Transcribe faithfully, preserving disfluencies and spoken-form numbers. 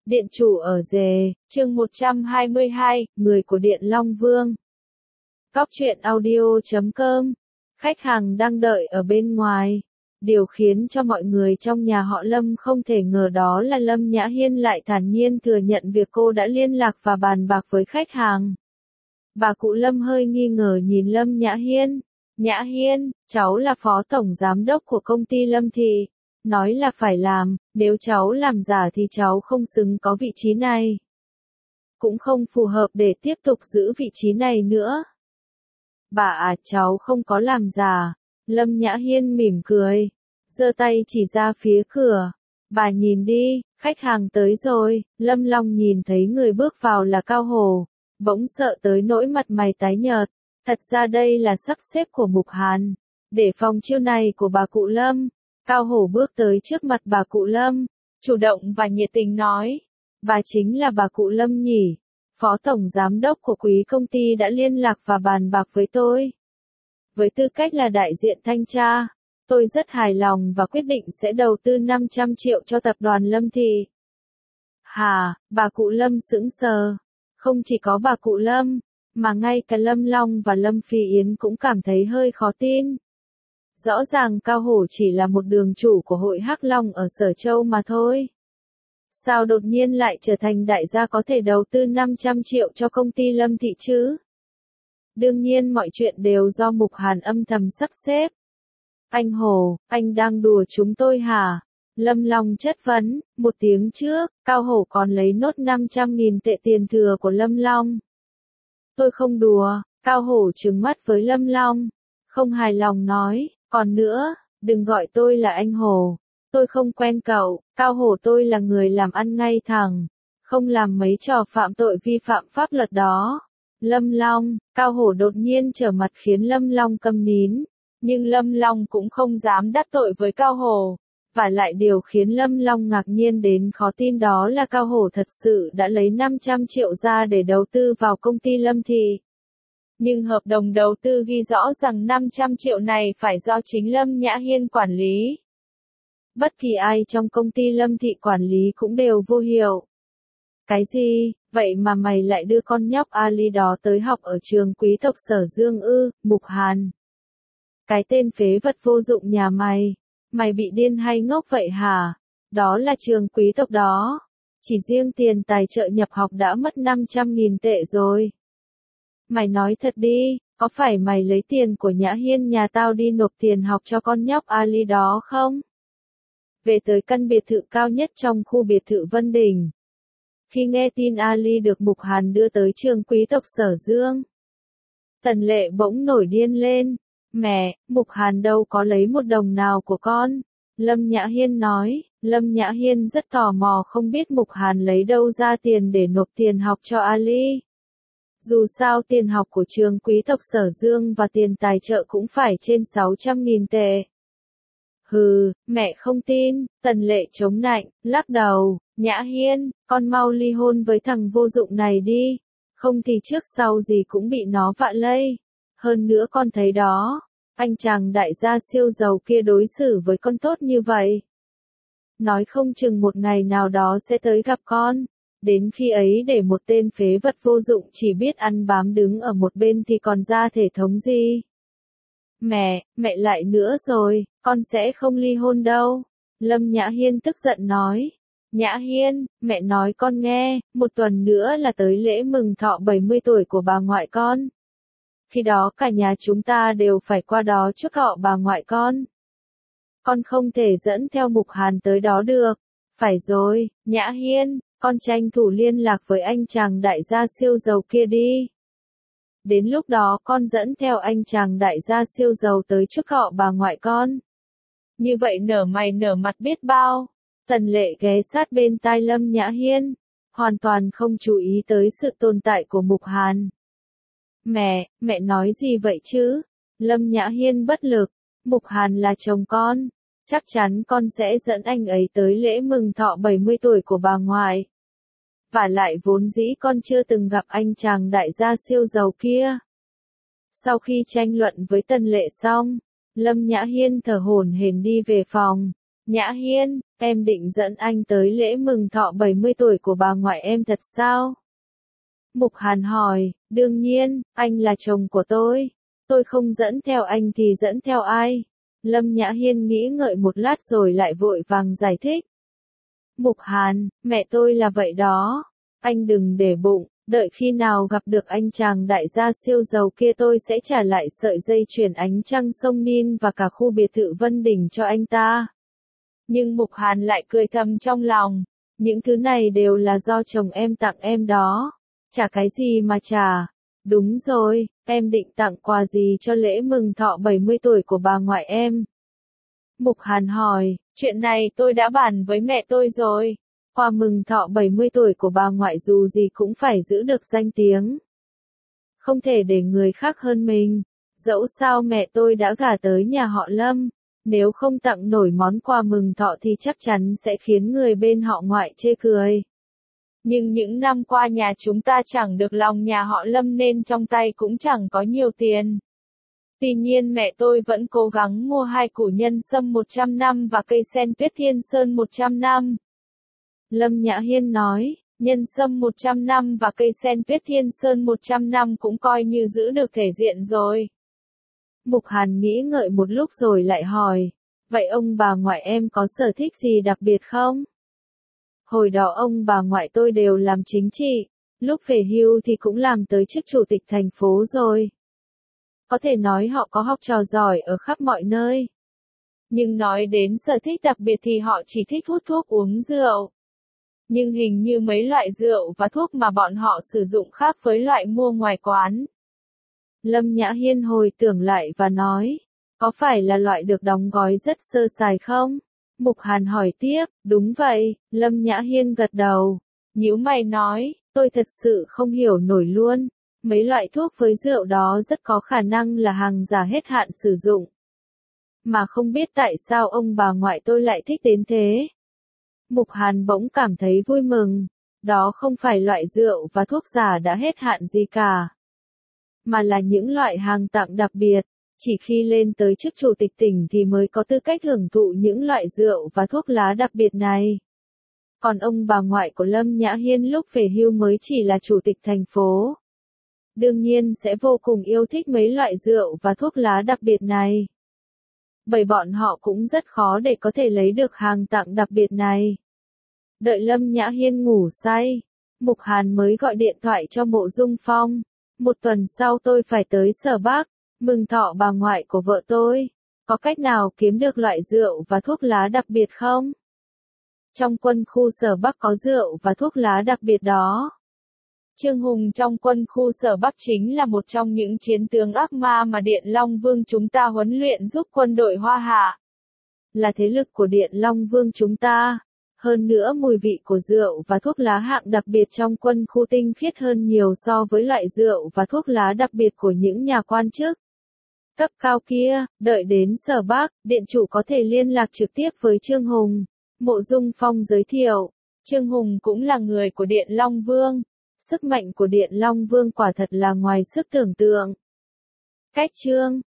Điện chủ ở rề, chương một trăm hai mươi hai, người của Điện Long Vương. Cóc truyện audio chấm com. Khách hàng đang đợi ở bên ngoài. Điều khiến cho mọi người trong nhà họ Lâm không thể ngờ đó là Lâm Nhã Hiên lại thản nhiên thừa nhận việc cô đã liên lạc và bàn bạc với khách hàng. Bà cụ Lâm hơi nghi ngờ nhìn Lâm Nhã Hiên. Nhã Hiên, cháu là phó tổng giám đốc của công ty Lâm Thị. Nói là phải làm, nếu cháu làm giả thì cháu không xứng có vị trí này. Cũng không phù hợp để tiếp tục giữ vị trí này nữa. Bà à, cháu không có làm giả. Lâm Nhã Hiên mỉm cười, giơ tay chỉ ra phía cửa. Bà nhìn đi, khách hàng tới rồi. Lâm Long nhìn thấy người bước vào là Cao Hổ, bỗng sợ tới nỗi mặt mày tái nhợt. Thật ra đây là sắp xếp của Mục Hàn, để phòng chiêu này của bà cụ Lâm. Cao Hổ bước tới trước mặt bà cụ Lâm, chủ động và nhiệt tình nói, bà chính là bà cụ Lâm nhỉ? Phó tổng giám đốc của quý công ty đã liên lạc và bàn bạc với tôi. Với tư cách là đại diện thanh tra, tôi rất hài lòng và quyết định sẽ đầu tư năm trăm triệu cho tập đoàn Lâm Thị. Hà, bà cụ Lâm sững sờ. Không chỉ có bà cụ Lâm, mà ngay cả Lâm Long và Lâm Phi Yến cũng cảm thấy hơi khó tin. Rõ ràng Cao Hổ chỉ là một đường chủ của hội Hắc Long ở Sở Châu mà thôi. Sao đột nhiên lại trở thành đại gia có thể đầu tư năm trăm triệu cho công ty Lâm Thị chứ? Đương nhiên mọi chuyện đều do Mục Hàn âm thầm sắp xếp. Anh Hổ, anh đang đùa chúng tôi hả? Lâm Long chất vấn. Một tiếng trước, Cao Hổ còn lấy nốt năm trăm nghìn tệ tiền thừa của Lâm Long. Tôi không đùa. Cao Hổ trừng mắt với Lâm Long, không hài lòng nói. Còn nữa, đừng gọi tôi là anh Hổ. Tôi không quen cậu. Cao Hổ, tôi là người làm ăn ngay thẳng, không làm mấy trò phạm tội vi phạm pháp luật đó. Lâm Long, Cao Hổ đột nhiên trở mặt khiến Lâm Long câm nín. Nhưng Lâm Long cũng không dám đắc tội với Cao Hổ. Và lại điều khiến Lâm Long ngạc nhiên đến khó tin đó là Cao Hổ thật sự đã lấy năm trăm triệu ra để đầu tư vào công ty Lâm Thị. Nhưng hợp đồng đầu tư ghi rõ rằng năm trăm triệu này phải do chính Lâm Nhã Hiên quản lý. Bất kỳ ai trong công ty Lâm Thị quản lý cũng đều vô hiệu. Cái gì, vậy mà mày lại đưa con nhóc Ali đó tới học ở trường quý tộc Sở Dương ư? Mục Hàn. Cái tên phế vật vô dụng nhà mày. Mày bị điên hay ngốc vậy hả? Đó là trường quý tộc đó. Chỉ riêng tiền tài trợ nhập học đã mất năm trăm nghìn tệ rồi. Mày nói thật đi, có phải mày lấy tiền của Nhã Hiên nhà tao đi nộp tiền học cho con nhóc Ali đó không? Về tới căn biệt thự cao nhất trong khu biệt thự Vân Đình. Khi nghe tin Ali được Mục Hàn đưa tới trường quý tộc Sở Dương, Tần Lệ bỗng nổi điên lên. Mẹ, Mục Hàn đâu có lấy một đồng nào của con. Lâm Nhã Hiên nói. Lâm Nhã Hiên rất tò mò không biết Mục Hàn lấy đâu ra tiền để nộp tiền học cho Ali. Dù sao tiền học của trường quý tộc Sở Dương và tiền tài trợ cũng phải trên sáu trăm nghìn tệ. Hừ, mẹ không tin. Tần Lệ chống nạnh, lắc đầu. Nhã Hiên, con mau ly hôn với thằng vô dụng này đi. Không thì trước sau gì cũng bị nó vạ lây. Hơn nữa con thấy đó, anh chàng đại gia siêu giàu kia đối xử với con tốt như vậy. Nói không chừng một ngày nào đó sẽ tới gặp con. Đến khi ấy để một tên phế vật vô dụng chỉ biết ăn bám đứng ở một bên thì còn ra thể thống gì. Mẹ, mẹ lại nữa rồi, con sẽ không ly hôn đâu. Lâm Nhã Hiên tức giận nói. Nhã Hiên, mẹ nói con nghe, một tuần nữa là tới lễ mừng thọ bảy mươi tuổi của bà ngoại con. Khi đó cả nhà chúng ta đều phải qua đó chúc họ bà ngoại con. Con không thể dẫn theo Mục Hàn tới đó được. Phải rồi, Nhã Hiên, con tranh thủ liên lạc với anh chàng đại gia siêu giàu kia đi. Đến lúc đó con dẫn theo anh chàng đại gia siêu giàu tới chúc họ bà ngoại con. Như vậy nở mày nở mặt biết bao. Tần Lệ ghé sát bên tai Lâm Nhã Hiên, hoàn toàn không chú ý tới sự tồn tại của Mục Hàn. Mẹ, mẹ nói gì vậy chứ? Lâm Nhã Hiên bất lực. Mục Hàn là chồng con. Chắc chắn con sẽ dẫn anh ấy tới lễ mừng thọ bảy mươi tuổi của bà ngoại. Và lại vốn dĩ con chưa từng gặp anh chàng đại gia siêu giàu kia. Sau khi tranh luận với Tần Lệ xong, Lâm Nhã Hiên thở hổn hển đi về phòng. Nhã Hiên, em định dẫn anh tới lễ mừng thọ bảy mươi tuổi của bà ngoại em thật sao? Mục Hàn hỏi, đương nhiên, anh là chồng của tôi. Tôi không dẫn theo anh thì dẫn theo ai? Lâm Nhã Hiên nghĩ ngợi một lát rồi lại vội vàng giải thích. Mục Hàn, mẹ tôi là vậy đó. Anh đừng để bụng, đợi khi nào gặp được anh chàng đại gia siêu giàu kia tôi sẽ trả lại sợi dây chuyền ánh trăng sông Nin và cả khu biệt thự Vân Đình cho anh ta. Nhưng Mục Hàn lại cười thầm trong lòng. Những thứ này đều là do chồng em tặng em đó. Chả cái gì mà trả. Đúng rồi, em định tặng quà gì cho lễ mừng thọ bảy mươi tuổi của bà ngoại em? Mục Hàn hỏi, chuyện này tôi đã bàn với mẹ tôi rồi. Quà mừng thọ bảy mươi tuổi của bà ngoại dù gì cũng phải giữ được danh tiếng. Không thể để người khác hơn mình. Dẫu sao mẹ tôi đã gả tới nhà họ Lâm. Nếu không tặng nổi món quà mừng thọ thì chắc chắn sẽ khiến người bên họ ngoại chê cười. Nhưng những năm qua nhà chúng ta chẳng được lòng nhà họ Lâm nên trong tay cũng chẳng có nhiều tiền. Tuy nhiên mẹ tôi vẫn cố gắng mua hai củ nhân sâm một trăm năm và cây sen tuyết thiên sơn một trăm năm. Lâm Nhã Hiên nói, nhân sâm một trăm năm và cây sen tuyết thiên sơn một trăm năm cũng coi như giữ được thể diện rồi. Mục Hàn nghĩ ngợi một lúc rồi lại hỏi, vậy ông bà ngoại em có sở thích gì đặc biệt không? Hồi đó ông bà ngoại tôi đều làm chính trị, lúc về hưu thì cũng làm tới chức chủ tịch thành phố rồi. Có thể nói họ có học trò giỏi ở khắp mọi nơi. Nhưng nói đến sở thích đặc biệt thì họ chỉ thích hút thuốc uống rượu. Nhưng hình như mấy loại rượu và thuốc mà bọn họ sử dụng khác với loại mua ngoài quán. Lâm Nhã Hiên hồi tưởng lại và nói, có phải là loại được đóng gói rất sơ sài không? Mục Hàn hỏi tiếp, đúng vậy, Lâm Nhã Hiên gật đầu. Nhíu mày nói, tôi thật sự không hiểu nổi luôn. Mấy loại thuốc với rượu đó rất có khả năng là hàng giả hết hạn sử dụng. Mà không biết tại sao ông bà ngoại tôi lại thích đến thế. Mục Hàn bỗng cảm thấy vui mừng. Đó không phải loại rượu và thuốc giả đã hết hạn gì cả. Mà là những loại hàng tặng đặc biệt. Chỉ khi lên tới chức chủ tịch tỉnh thì mới có tư cách hưởng thụ những loại rượu và thuốc lá đặc biệt này. Còn ông bà ngoại của Lâm Nhã Hiên lúc về hưu mới chỉ là chủ tịch thành phố. Đương nhiên sẽ vô cùng yêu thích mấy loại rượu và thuốc lá đặc biệt này. Bởi bọn họ cũng rất khó để có thể lấy được hàng tặng đặc biệt này. Đợi Lâm Nhã Hiên ngủ say, Mục Hàn mới gọi điện thoại cho Mộ Dung Phong. Một tuần sau tôi phải tới Sở Bắc, mừng thọ bà ngoại của vợ tôi. Có cách nào kiếm được loại rượu và thuốc lá đặc biệt không? Trong quân khu Sở Bắc có rượu và thuốc lá đặc biệt đó. Trương Hùng trong quân khu Sở Bắc chính là một trong những chiến tướng ác ma mà Điện Long Vương chúng ta huấn luyện giúp quân đội Hoa Hạ. Là thế lực của Điện Long Vương chúng ta. Hơn nữa mùi vị của rượu và thuốc lá hạng đặc biệt trong quân khu tinh khiết hơn nhiều so với loại rượu và thuốc lá đặc biệt của những nhà quan chức cấp cao kia. Đợi đến Sở Bắc, điện chủ có thể liên lạc trực tiếp với Trương Hùng. Mộ Dung Phong giới thiệu, Trương Hùng cũng là người của Điện Long Vương. Sức mạnh của Điện Long Vương quả thật là ngoài sức tưởng tượng. Cách chương